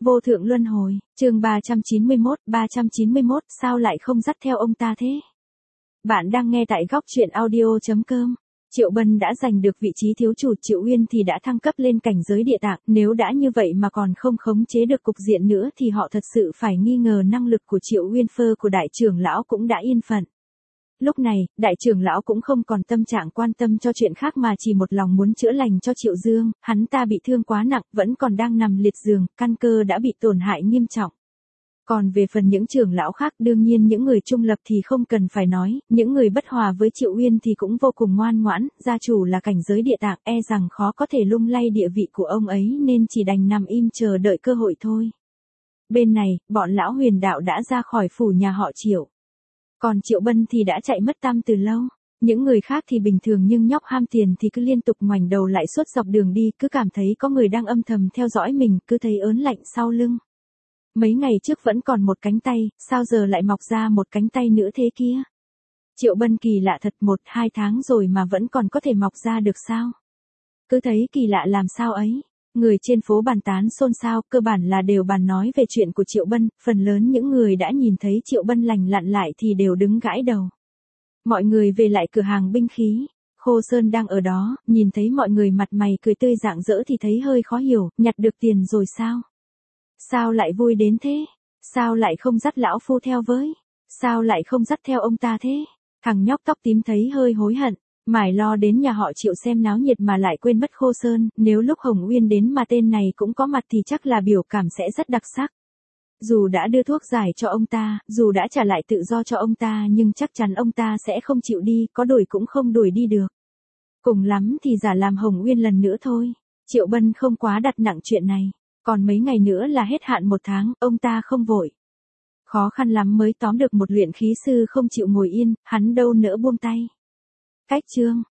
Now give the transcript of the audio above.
Vô thượng luân hồi, chương 391, sao lại không dắt theo ông ta thế? Bạn đang nghe tại góc truyện audio.com. Triệu Bân đã giành được vị trí thiếu chủ, Triệu Uyên thì đã thăng cấp lên cảnh giới địa tạng, nếu đã như vậy mà còn không khống chế được cục diện nữa thì họ thật sự phải nghi ngờ năng lực của Triệu Uyên. Phơ của đại trưởng lão cũng đã yên phận. Lúc này, đại trưởng lão cũng không còn tâm trạng quan tâm cho chuyện khác mà chỉ một lòng muốn chữa lành cho Triệu Dương, hắn ta bị thương quá nặng, vẫn còn đang nằm liệt giường, căn cơ đã bị tổn hại nghiêm trọng. Còn về phần những trưởng lão khác, đương nhiên những người trung lập thì không cần phải nói, những người bất hòa với Triệu Uyên thì cũng vô cùng ngoan ngoãn, gia chủ là cảnh giới địa tạng, e rằng khó có thể lung lay địa vị của ông ấy nên chỉ đành nằm im chờ đợi cơ hội thôi. Bên này, bọn lão huyền đạo đã ra khỏi phủ nhà họ Triệu. Còn Triệu Bân thì đã chạy mất tăm từ lâu. Những người khác thì bình thường nhưng nhóc ham tiền thì cứ liên tục ngoảnh đầu lại suốt dọc đường đi, cứ cảm thấy có người đang âm thầm theo dõi mình, cứ thấy ớn lạnh sau lưng. Mấy ngày trước vẫn còn một cánh tay, sao giờ lại mọc ra một cánh tay nữa thế kia? Triệu Bân kỳ lạ thật, 1-2 tháng rồi mà vẫn còn có thể mọc ra được sao? Cứ thấy kỳ lạ làm sao ấy. Người trên phố bàn tán xôn xao, cơ bản là đều bàn nói về chuyện của Triệu Bân, phần lớn những người đã nhìn thấy Triệu Bân lành lặn lại thì đều đứng gãi đầu. Mọi người về lại cửa hàng binh khí, Khô Sơn đang ở đó, nhìn thấy mọi người mặt mày cười tươi rạng rỡ thì thấy hơi khó hiểu, nhặt được tiền rồi sao? Sao lại vui đến thế? Sao lại không dắt lão phu theo với? Sao lại không dắt theo ông ta thế? Thằng nhóc tóc tím thấy hơi hối hận. Mải lo đến nhà họ Triệu xem náo nhiệt mà lại quên mất Khô Sơn, nếu lúc Hồng Uyên đến mà tên này cũng có mặt thì chắc là biểu cảm sẽ rất đặc sắc. Dù đã đưa thuốc giải cho ông ta, dù đã trả lại tự do cho ông ta nhưng chắc chắn ông ta sẽ không chịu đi, có đuổi cũng không đuổi đi được. Cùng lắm thì giả làm Hồng Uyên lần nữa thôi. Triệu Bân không quá đặt nặng chuyện này. Còn mấy ngày nữa là hết hạn 1 tháng, ông ta không vội. Khó khăn lắm mới tóm được một luyện khí sư không chịu ngồi yên, hắn đâu nỡ buông tay. Cách chương